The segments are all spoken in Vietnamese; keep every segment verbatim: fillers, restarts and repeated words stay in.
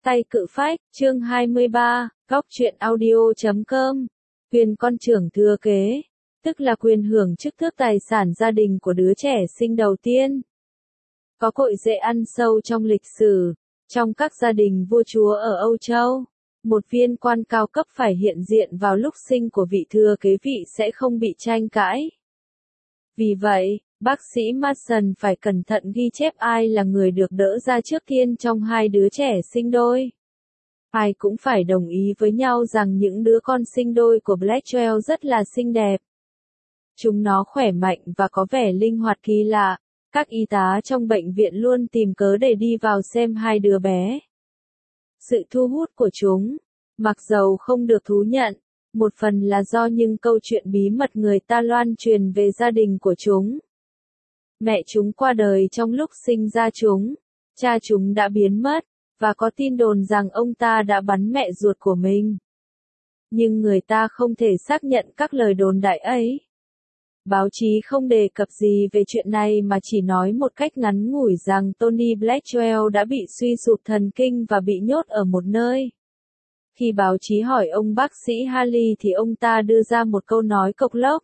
Tay cự phách, chương hai mươi ba, góc truyện audio chấm com. Quyền con trưởng thừa kế, tức là quyền hưởng chức tước tài sản gia đình của đứa trẻ sinh đầu tiên. Có cội rễ ăn sâu trong lịch sử, trong các gia đình vua chúa ở Âu Châu. Một viên quan cao cấp phải hiện diện vào lúc sinh của vị thừa kế vị sẽ không bị tranh cãi. Vì vậy, bác sĩ Mason phải cẩn thận ghi chép ai là người được đỡ ra trước tiên trong hai đứa trẻ sinh đôi. Ai cũng phải đồng ý với nhau rằng những đứa con sinh đôi của Blackwell rất là xinh đẹp. Chúng nó khỏe mạnh và có vẻ linh hoạt kỳ lạ. Các y tá trong bệnh viện luôn tìm cớ để đi vào xem hai đứa bé. Sự thu hút của chúng, mặc dầu không được thú nhận, một phần là do những câu chuyện bí mật người ta loan truyền về gia đình của chúng. Mẹ chúng qua đời trong lúc sinh ra chúng, cha chúng đã biến mất, và có tin đồn rằng ông ta đã bắn mẹ ruột của mình. Nhưng người ta không thể xác nhận các lời đồn đại ấy. Báo chí không đề cập gì về chuyện này mà chỉ nói một cách ngắn ngủi rằng Tony Blackwell đã bị suy sụp thần kinh và bị nhốt ở một nơi. Khi báo chí hỏi ông bác sĩ Haley thì ông ta đưa ra một câu nói cộc lốc.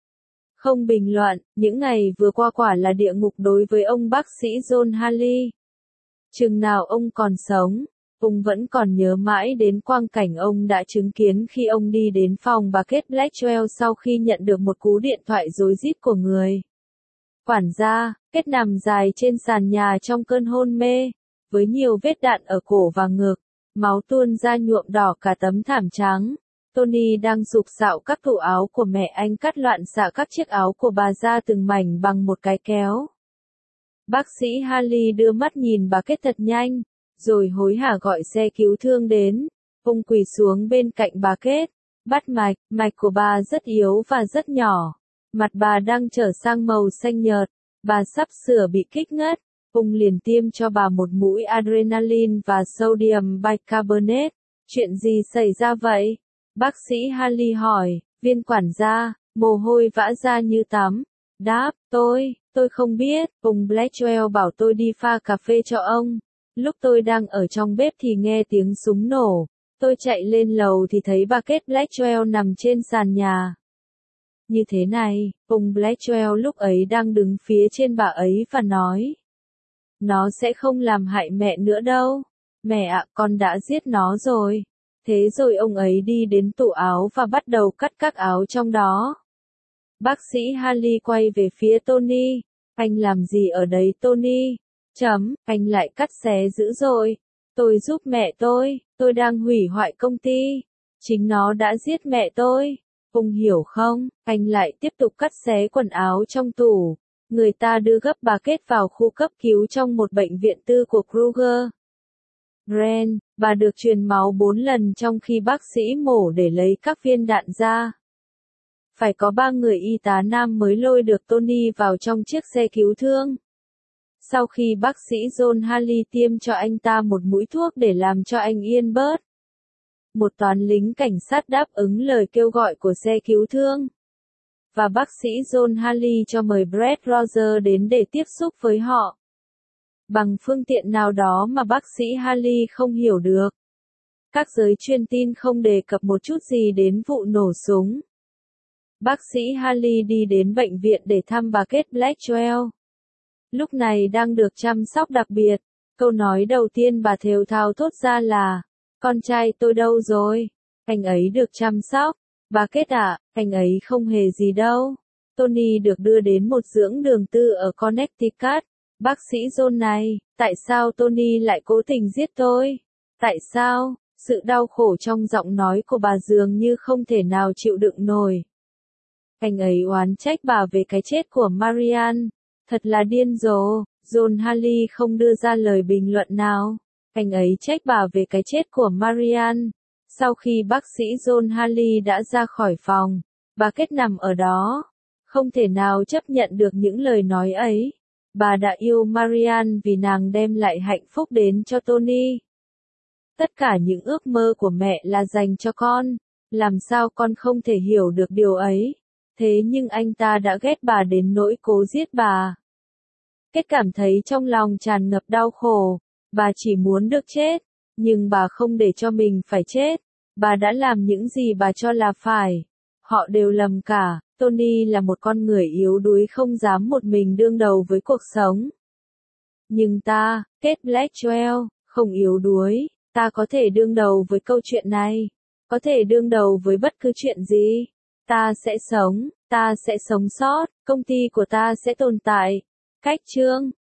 Không bình luận, những ngày vừa qua quả là địa ngục đối với ông bác sĩ John Haley. Chừng nào ông còn sống, ông vẫn còn nhớ mãi đến quang cảnh ông đã chứng kiến khi ông đi đến phòng bà Kate Blackwell sau khi nhận được một cú điện thoại rối rít của người quản gia. Kate nằm dài trên sàn nhà trong cơn hôn mê, với nhiều vết đạn ở cổ và ngực, máu tuôn ra nhuộm đỏ cả tấm thảm trắng. Tony đang giục xạo các tủ áo của mẹ anh cắt loạn xạ các chiếc áo của bà ra từng mảnh bằng một cái kéo. Bác sĩ Haley đưa mắt nhìn bà Kate thật nhanh, rồi hối hả gọi xe cứu thương đến. Ông quỳ xuống bên cạnh bà Kate, bắt mạch, mạch của bà rất yếu và rất nhỏ. Mặt bà đang trở sang màu xanh nhợt, bà sắp sửa bị kích ngất. Ông liền tiêm cho bà một mũi adrenaline và sodium bicarbonate. Chuyện gì xảy ra vậy? Bác sĩ Haley hỏi. Viên quản gia, mồ hôi vã ra như tắm, đáp, tôi, tôi không biết. Ông Blackwell bảo tôi đi pha cà phê cho ông. Lúc tôi đang ở trong bếp thì nghe tiếng súng nổ. Tôi chạy lên lầu thì thấy bà Kate Blackwell nằm trên sàn nhà. Như thế này, ông Blackwell lúc ấy đang đứng phía trên bà ấy và nói. Nó sẽ không làm hại mẹ nữa đâu. Mẹ ạ, con đã giết nó rồi. Thế rồi ông ấy đi đến tủ áo và bắt đầu cắt các áo trong đó. Bác sĩ Haley quay về phía Tony. Anh làm gì ở đấy Tony? Chấm, anh lại cắt xé dữ rồi. Tôi giúp mẹ tôi, tôi đang hủy hoại công ty. Chính nó đã giết mẹ tôi. Ông hiểu không? Anh lại tiếp tục cắt xé quần áo trong tủ. Người ta đưa gấp bà Kate vào khu cấp cứu trong một bệnh viện tư của Kruger. Ren, bà được truyền máu bốn lần trong khi bác sĩ mổ để lấy các viên đạn ra. Phải có ba người y tá nam mới lôi được Tony vào trong chiếc xe cứu thương. Sau khi bác sĩ John Haley tiêm cho anh ta một mũi thuốc để làm cho anh yên bớt, một toán lính cảnh sát đáp ứng lời kêu gọi của xe cứu thương. Và bác sĩ John Haley cho mời Brett Rogers đến để tiếp xúc với họ. Bằng phương tiện nào đó mà bác sĩ Haley không hiểu được. Các giới truyền tin không đề cập một chút gì đến vụ nổ súng. Bác sĩ Haley đi đến bệnh viện để thăm bà Kate Blackwell. Lúc này đang được chăm sóc đặc biệt. Câu nói đầu tiên bà thều thào thốt ra là, con trai tôi đâu rồi? Anh ấy được chăm sóc. Bà Kate ạ, anh ấy không hề gì đâu. Tony được đưa đến một dưỡng đường tư ở Connecticut. Bác sĩ John này, tại sao Tony lại cố tình giết tôi? Tại sao? Sự đau khổ trong giọng nói của bà dường như không thể nào chịu đựng nổi. Anh ấy oán trách bà về cái chết của Marian. Thật là điên rồ. John Haley không đưa ra lời bình luận nào. Anh ấy trách bà về cái chết của Marian. Sau khi bác sĩ John Haley đã ra khỏi phòng, bà Kate nằm ở đó. Không thể nào chấp nhận được những lời nói ấy. Bà đã yêu Marian vì nàng đem lại hạnh phúc đến cho Tony. Tất cả những ước mơ của mẹ là dành cho con. Làm sao con không thể hiểu được điều ấy? Thế nhưng anh ta đã ghét bà đến nỗi cố giết bà. Kết cảm thấy trong lòng tràn ngập đau khổ. Bà chỉ muốn được chết. Nhưng bà không để cho mình phải chết. Bà đã làm những gì bà cho là phải. Họ đều lầm cả. Tony là một con người yếu đuối không dám một mình đương đầu với cuộc sống. Nhưng ta, Kate Blackwell, không yếu đuối. Ta có thể đương đầu với câu chuyện này. Có thể đương đầu với bất cứ chuyện gì. Ta sẽ sống, ta sẽ sống sót, công ty của ta sẽ tồn tại. Cách chương